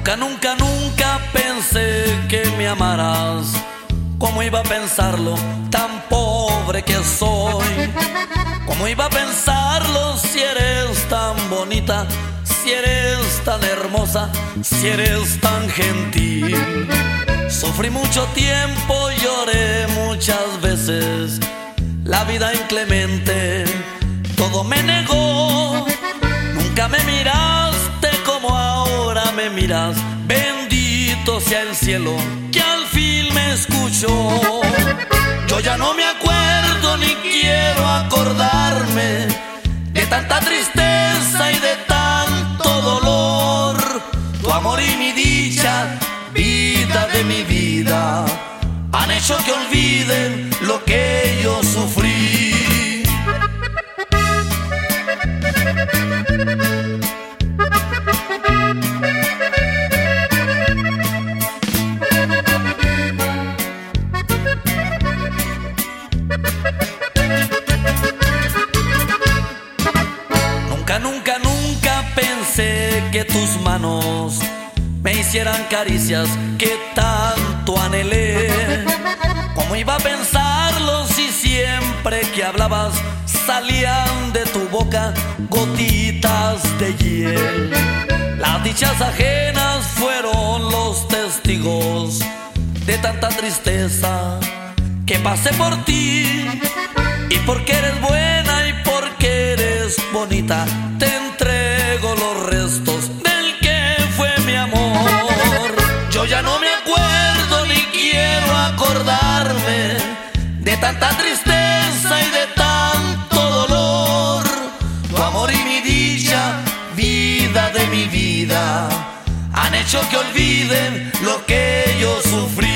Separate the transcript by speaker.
Speaker 1: Nunca, nunca, nunca pensé que me amaras. ¿Cómo iba a pensarlo tan pobre que soy? ¿Cómo iba a pensarlo si eres tan bonita, si eres tan hermosa, si eres tan gentil? Sufrí mucho tiempo, lloré muchas veces. La vida inclemente todo me negó. Nunca me miraste como ahora me miras. Bendito sea el cielo que al fin me escuchó. Yo ya no me acuerdo ni quiero acordarme de tanta tristeza y de tanto dolor. Tu amor y mi dicha, vida de mi vida, han hecho que olviden lo que yo sufrí. Nunca, nunca, nunca pensé que tus manos me hicieran caricias que tanto anhelé. ¿Cómo iba a pensarlo si siempre que hablabas salían de tu boca gotitas de hiel? Las dichas ajenas fueron los testigos de tanta tristeza que pasé por ti. Y porque eres buena y porque eres bonita, te entrego los restos del que fue mi amor. Yo ya no me acuerdo ni quiero acordarme de tanta tristeza y de tanto dolor. Tu amor y mi dicha, vida de mi vida, han hecho que olviden lo que yo sufrí.